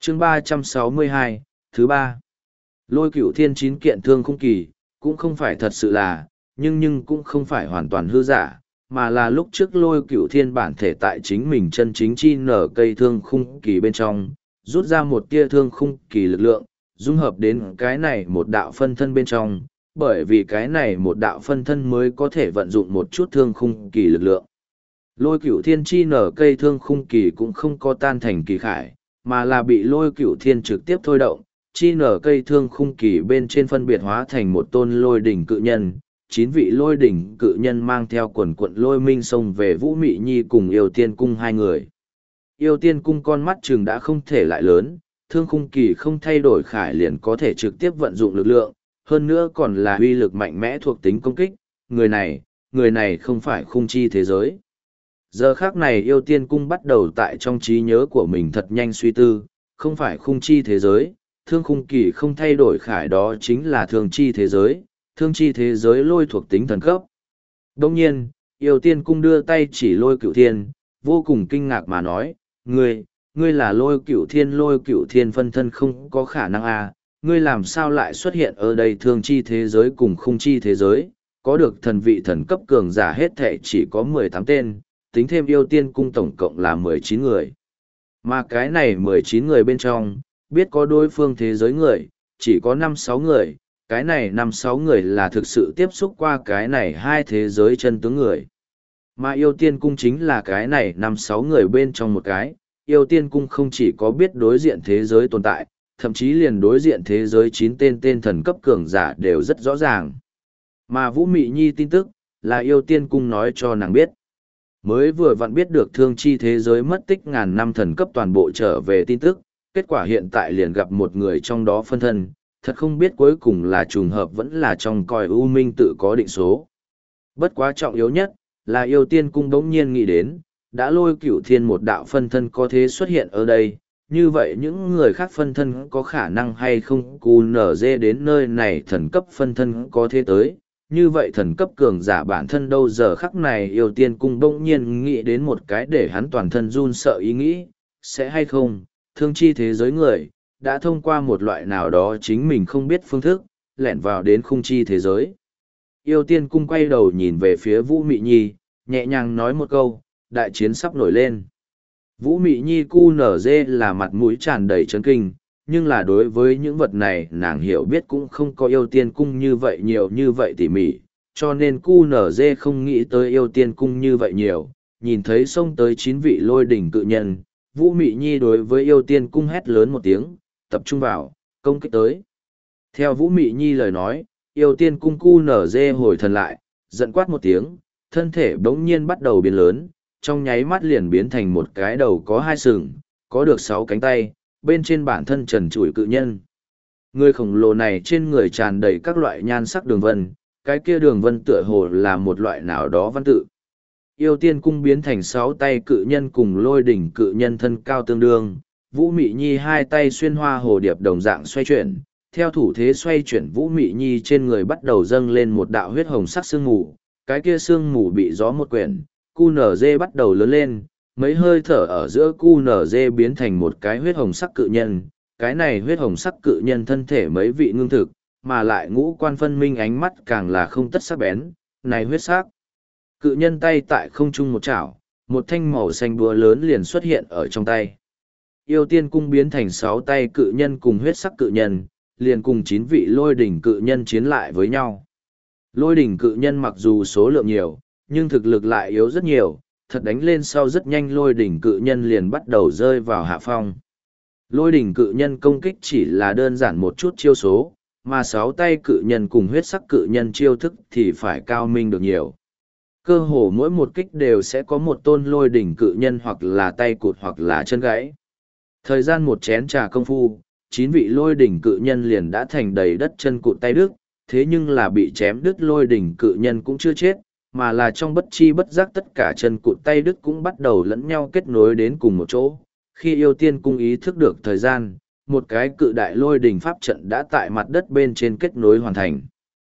chương 362, thứ ba. Lôi Cửu Thiên 9 kiện thương khung kỳ, cũng không phải thật sự là, nhưng cũng không phải hoàn toàn hư giả, mà là lúc trước Lôi Cửu Thiên bản thể tại chính mình chân chính chi nở cây thương khung kỳ bên trong, rút ra một tia thương khung kỳ lực lượng, dung hợp đến cái này một đạo phân thân bên trong, bởi vì cái này một đạo phân thân mới có thể vận dụng một chút thương khung kỳ lực lượng. Lôi Cửu Thiên chi nở cây thương khung kỳ cũng không có tan thành kỳ khải, mà là bị Lôi Cửu Thiên trực tiếp thôi động, chi nở cây thương khung kỳ bên trên phân biệt hóa thành một tôn lôi đỉnh cự nhân, 9 vị lôi đỉnh cự nhân mang theo quần quận lôi minh xông về Vũ Mị Nhi cùng Yêu Tiên Cung hai người. Yêu Tiên Cung con mắt chừng đã không thể lại lớn, thương khung kỳ không thay đổi khải liền có thể trực tiếp vận dụng lực lượng, hơn nữa còn là uy lực mạnh mẽ thuộc tính công kích, người này không phải khung chi thế giới. Giờ khác này Yêu Tiên Cung bắt đầu tại trong trí nhớ của mình thật nhanh suy tư, không phải khung chi thế giới, thương khung kỳ không thay đổi khải đó chính là thương chi thế giới lôi thuộc tính thần cấp. Đồng nhiên, Yêu Tiên Cung đưa tay chỉ Lôi Cửu Thiên, vô cùng kinh ngạc mà nói, ngươi là Lôi Cửu Thiên phân thân không có khả năng à, ngươi làm sao lại xuất hiện ở đây thương chi thế giới cùng khung chi thế giới, có được thần vị thần cấp cường giả hết thệ chỉ có 18 tên, tính thêm Yêu Tiên Cung tổng cộng là 19 người. Mà cái này 19 người bên trong, biết có đối phương thế giới người, chỉ có 5-6 người, cái này 5-6 người là thực sự tiếp xúc qua cái này hai thế giới chân tướng người. Mà Yêu Tiên Cung chính là cái này 5-6 người bên trong một cái, Yêu Tiên Cung không chỉ có biết đối diện thế giới tồn tại, thậm chí liền đối diện thế giới 9 tên thần cấp cường giả đều rất rõ ràng. Mà Vũ Mị Nhi tin tức, là Yêu Tiên Cung nói cho nàng biết. Mới vừa vặn biết được thương chi thế giới mất tích ngàn năm thần cấp toàn bộ trở về tin tức, kết quả hiện tại liền gặp một người trong đó phân thân, thật không biết cuối cùng là trùng hợp vẫn là trong coi U Minh tự có định số. Bất quá trọng yếu nhất, là Yêu Tiên Cung đống nhiên nghĩ đến, đã Lôi Cửu Thiên một đạo phân thân có thế xuất hiện ở đây, như vậy những người khác phân thân có khả năng hay không cù nở dê đến nơi này thần cấp phân thân có thế tới. Như vậy thần cấp cường giả bản thân đâu giờ khắc này Yêu Tiên Cung bỗng nhiên nghĩ đến một cái để hắn toàn thân run sợ ý nghĩ, sẽ hay không, thương chi thế giới người, đã thông qua một loại nào đó chính mình không biết phương thức, lẻn vào đến khung chi thế giới. Yêu Tiên Cung quay đầu nhìn về phía Vũ Mị Nhi, nhẹ nhàng nói một câu, đại chiến sắp nổi lên. Vũ Mị Nhi cu nở dê là mặt mũi tràn đầy chấn kinh, nhưng là đối với những vật này nàng hiểu biết cũng không có Yêu Tiên Cung như vậy nhiều như vậy tỉ mỉ, cho nên cu nở dê không nghĩ tới Yêu Tiên Cung như vậy nhiều, nhìn thấy xông tới 9 vị lôi đỉnh cự nhân, Vũ Mị Nhi đối với Yêu Tiên Cung hét lớn một tiếng, tập trung vào, công kích tới. Theo Vũ Mị Nhi lời nói, Yêu Tiên Cung cu nở dê hồi thần lại, giận quát một tiếng, thân thể bỗng nhiên bắt đầu biến lớn, trong nháy mắt liền biến thành một cái đầu có 2 sừng, có được 6 cánh tay, bên trên bản thân trần trụi cự nhân. Người khổng lồ này trên người tràn đầy các loại nhan sắc đường vân, cái kia đường vân tựa hồ là một loại nào đó văn tự. Yêu Tiên Cung biến thành 6 tay cự nhân cùng lôi đỉnh cự nhân thân cao tương đương, Vũ Mị Nhi 2 tay xuyên hoa hồ điệp đồng dạng xoay chuyển, theo thủ thế xoay chuyển Vũ Mị Nhi trên người bắt đầu dâng lên một đạo huyết hồng sắc sương mù, cái kia sương mù bị gió một quyển, QNZ bắt đầu lớn lên, mấy hơi thở ở giữa QNZ biến thành một cái huyết hồng sắc cự nhân, cái này huyết hồng sắc cự nhân thân thể mấy vị ngưng thực, mà lại ngũ quan phân minh ánh mắt càng là không tất sắc bén, này huyết sắc. Cự nhân tay tại không trung một chảo, một thanh màu xanh búa lớn liền xuất hiện ở trong tay. Yêu Tiên Cung biến thành 6 tay cự nhân cùng huyết sắc cự nhân, liền cùng 9 vị lôi đỉnh cự nhân chiến lại với nhau. Lôi đỉnh cự nhân mặc dù số lượng nhiều, nhưng thực lực lại yếu rất nhiều, thật đánh lên sau rất nhanh lôi đỉnh cự nhân liền bắt đầu rơi vào hạ phong. Lôi đỉnh cự nhân công kích chỉ là đơn giản một chút chiêu số, mà 6 tay cự nhân cùng huyết sắc cự nhân chiêu thức thì phải cao minh được nhiều. Cơ hồ mỗi một kích đều sẽ có một tôn lôi đỉnh cự nhân hoặc là tay cụt hoặc là chân gãy. Thời gian một chén trà công phu, 9 vị lôi đỉnh cự nhân liền đã thành đầy đất chân cụt tay đứt, thế nhưng là bị chém đứt lôi đỉnh cự nhân cũng chưa chết, mà là trong bất chi bất giác tất cả chân cụt tay đứt cũng bắt đầu lẫn nhau kết nối đến cùng một chỗ. Khi Yêu Tiên Cung ý thức được thời gian, một cái cự đại lôi đỉnh pháp trận đã tại mặt đất bên trên kết nối hoàn thành.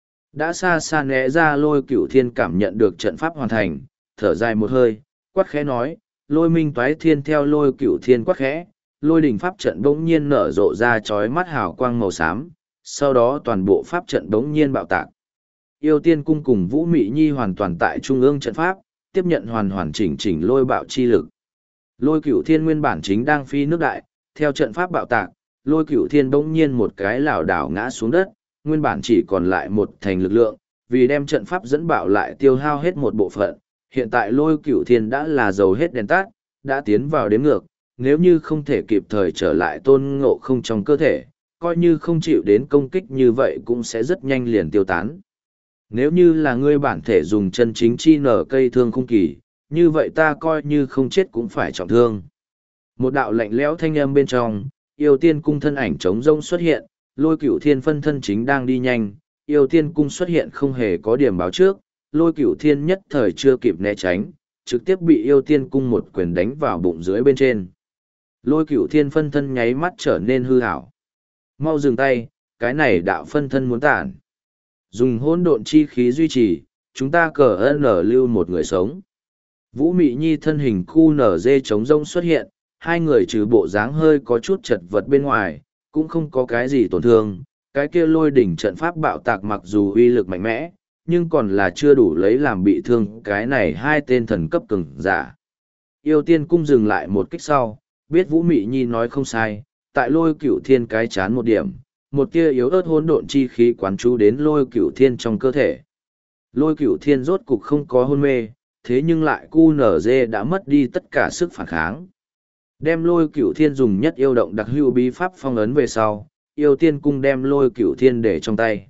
Đã xa xa né ra Lôi Cửu Thiên cảm nhận được trận pháp hoàn thành, thở dài một hơi, quát khẽ nói, lôi minh toái thiên theo Lôi Cửu Thiên quát khẽ, lôi đỉnh pháp trận bỗng nhiên nở rộ ra chói mắt hào quang màu xám, sau đó toàn bộ pháp trận bỗng nhiên bạo tạc. Yêu Tiên Cung cùng Vũ Mị Nhi hoàn toàn tại trung ương trận pháp, tiếp nhận hoàn hoàn chỉnh chỉnh lôi bạo chi lực. Lôi Cửu Thiên nguyên bản chính đang phi nước đại, theo trận pháp bạo tạc, Lôi Cửu Thiên bỗng nhiên một cái lảo đảo ngã xuống đất, nguyên bản chỉ còn lại một thành lực lượng, vì đem trận pháp dẫn bạo lại tiêu hao hết một bộ phận. Hiện tại Lôi Cửu Thiên đã là dầu hết đèn tắt, đã tiến vào đếm ngược, nếu như không thể kịp thời trở lại Tôn Ngộ Không trong cơ thể, coi như không chịu đến công kích như vậy cũng sẽ rất nhanh liền tiêu tán. Nếu như là ngươi bản thể dùng chân chính chi nở cây thương khung kỳ, như vậy ta coi như không chết cũng phải trọng thương. Một đạo lạnh lẽo thanh âm bên trong, Yêu Tiên Cung thân ảnh trống rông xuất hiện, Lôi Cửu Thiên phân thân chính đang đi nhanh, Yêu Tiên Cung xuất hiện không hề có điểm báo trước, Lôi Cửu Thiên nhất thời chưa kịp né tránh, trực tiếp bị Yêu Tiên Cung một quyền đánh vào bụng dưới bên trên. Lôi Cửu Thiên phân thân nháy mắt trở nên hư ảo. Mau dừng tay, cái này đạo phân thân muốn tản. Dùng hỗn độn chi khí duy trì, chúng ta cờ ơn nở lưu một người sống. Vũ Mị Nhi thân hình cu nở dê trống rông xuất hiện, hai người trừ bộ dáng hơi có chút chật vật bên ngoài, cũng không có cái gì tổn thương. Cái kia lôi đỉnh trận pháp bạo tạc mặc dù uy lực mạnh mẽ, nhưng còn là chưa đủ lấy làm bị thương cái này hai tên thần cấp cường giả. Yêu Tiên Cung dừng lại một kích sau, biết Vũ Mị Nhi nói không sai, tại Lôi Cửu Thiên cái chán một điểm, một tia yếu ớt hỗn độn chi khí quán chú đến Lôi Cửu Thiên trong cơ thể. Lôi Cửu Thiên rốt cục không có hôn mê, thế nhưng lại QNZ đã mất đi tất cả sức phản kháng. Đem Lôi Cửu Thiên dùng nhất yêu động đặc hữu bí pháp phong ấn về sau, Yêu Tiên Cung đem Lôi Cửu Thiên để trong tay.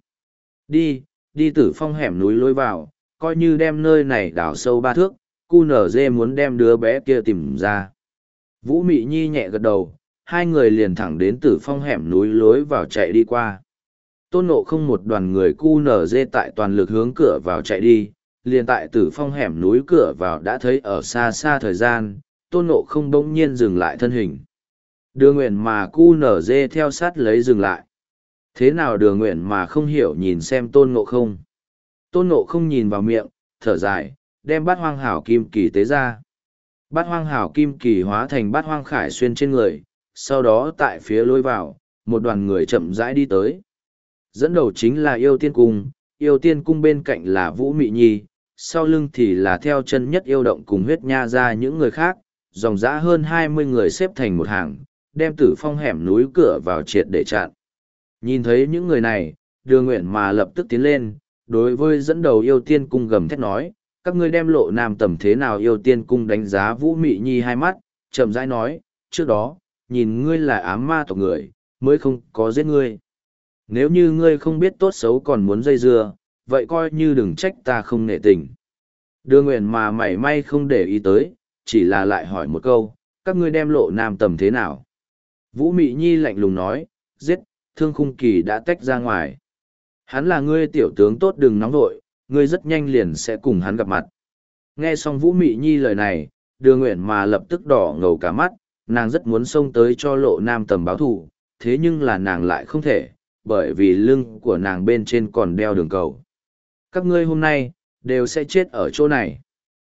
Đi Tử Phong hẻm núi lối vào, coi như đem nơi này đào sâu 3 thước, QNZ muốn đem đứa bé kia tìm ra. Vũ Mị Nhi nhẹ gật đầu, hai người liền thẳng đến Tử Phong hẻm núi lối vào chạy đi qua. Tôn Ngộ Không một đoàn người QNZ tại toàn lực hướng cửa vào chạy đi, liền tại Tử Phong hẻm núi cửa vào đã thấy ở xa xa thời gian, Tôn Ngộ Không bỗng nhiên dừng lại thân hình. Đường Nguyện mà QNZ theo sát lấy dừng lại. Thế nào Đường Nguyện mà không hiểu nhìn xem Tôn Ngộ Không. Tôn Ngộ Không nhìn vào miệng, thở dài, đem Bát Hoang Hảo Kim Kỳ tế ra. Bát Hoang Hảo Kim Kỳ hóa thành Bát Hoang Khải xuyên trên người, sau đó tại phía lối vào, một đoàn người chậm rãi đi tới. Dẫn đầu chính là Yêu Tiên Cung bên cạnh là Vũ Mị Nhi, sau lưng thì là theo chân nhất yêu động cùng huyết nha ra những người khác, dòng dã hơn 20 người xếp thành một hàng, đem Tử Phong hẻm núi cửa vào triệt để chặn. Nhìn thấy những người này, Đường Nguyện mà lập tức tiến lên, đối với dẫn đầu Yêu Tiên Cung gầm thét nói, các ngươi đem Lộ Nam tầm thế nào. Yêu Tiên Cung đánh giá Vũ Mị Nhi hai mắt, chậm rãi nói, trước đó, nhìn ngươi là ám ma tộc người, mới không có giết ngươi. Nếu như ngươi không biết tốt xấu còn muốn dây dưa, vậy coi như đừng trách ta không nể tình. Đường Nguyện mà mảy may không để ý tới, chỉ là lại hỏi một câu, các ngươi đem Lộ Nam tầm thế nào? Vũ Mị Nhi lạnh lùng nói, giết, Thương Khung Kỳ đã tách ra ngoài. Hắn là ngươi tiểu tướng tốt, đừng nóng vội, ngươi rất nhanh liền sẽ cùng hắn gặp mặt. Nghe xong Vũ Mị Nhi lời này, Đường Nguyện mà lập tức đỏ ngầu cả mắt, nàng rất muốn xông tới cho Lộ Nam tầm báo thù, thế nhưng là nàng lại không thể, bởi vì lưng của nàng bên trên còn đeo đường cầu. Các ngươi hôm nay, đều sẽ chết ở chỗ này.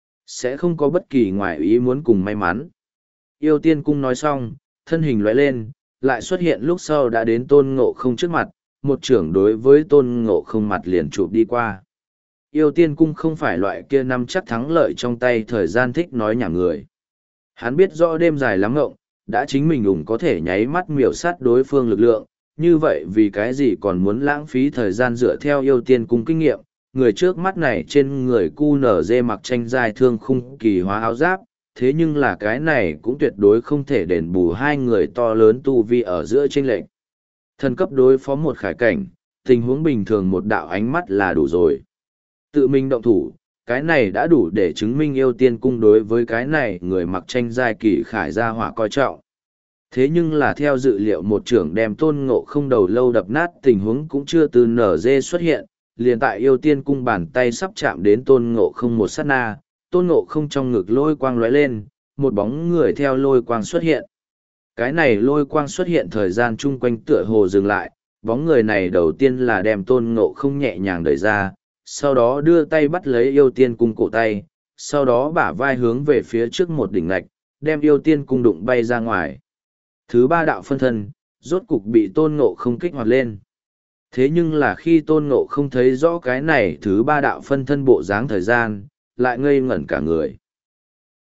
Sẽ không có bất kỳ ngoại ý muốn cùng may mắn. Yêu Tiên Cung nói xong, thân hình lóe lên, lại xuất hiện lúc sau đã đến Tôn Ngộ Không trước mặt, một trưởng đối với Tôn Ngộ Không mặt liền chụp đi qua. Yêu Tiên Cung không phải loại kia nắm chắc thắng lợi trong tay thời gian thích nói nhảm người. Hắn biết rõ đêm dài lắm ngộng, đã chính mình ủng có thể nháy mắt miểu sát đối phương lực lượng, như vậy vì cái gì còn muốn lãng phí thời gian dựa theo Yêu Tiên Cung kinh nghiệm, người trước mắt này trên người QNZ mặc tranh dài thương khung kỳ hóa áo giáp, thế nhưng là cái này cũng tuyệt đối không thể đền bù hai người to lớn tu vi ở giữa chênh lệch. Thần cấp đối phó một khải cảnh, tình huống bình thường một đạo ánh mắt là đủ rồi. Tự mình động thủ, cái này đã đủ để chứng minh Yêu Tiên Cung đối với cái này người mặc tranh giai kỳ khải gia hỏa coi trọng. Thế nhưng là theo dự liệu một trưởng đem Tôn Ngộ Không đầu lâu đập nát tình huống cũng chưa từ nở dê xuất hiện, liền tại Yêu Tiên Cung bàn tay sắp chạm đến Tôn Ngộ Không một sát na, Tôn Ngộ Không trong ngực lôi quang lóe lên, một bóng người theo lôi quang xuất hiện. Cái này lôi quang xuất hiện thời gian chung quanh tựa hồ dừng lại, bóng người này đầu tiên là đem Tôn Ngộ Không nhẹ nhàng đẩy ra, sau đó đưa tay bắt lấy Yêu Tiên Cung cổ tay, sau đó bả vai hướng về phía trước một đỉnh ngạch, đem Yêu Tiên Cung đụng bay ra ngoài. Thứ ba đạo phân thân, rốt cục bị tôn ngộ không kích hoạt lên. Thế nhưng là khi tôn ngộ không thấy rõ cái này thứ ba đạo phân thân bộ dáng thời gian, lại ngây ngẩn cả người.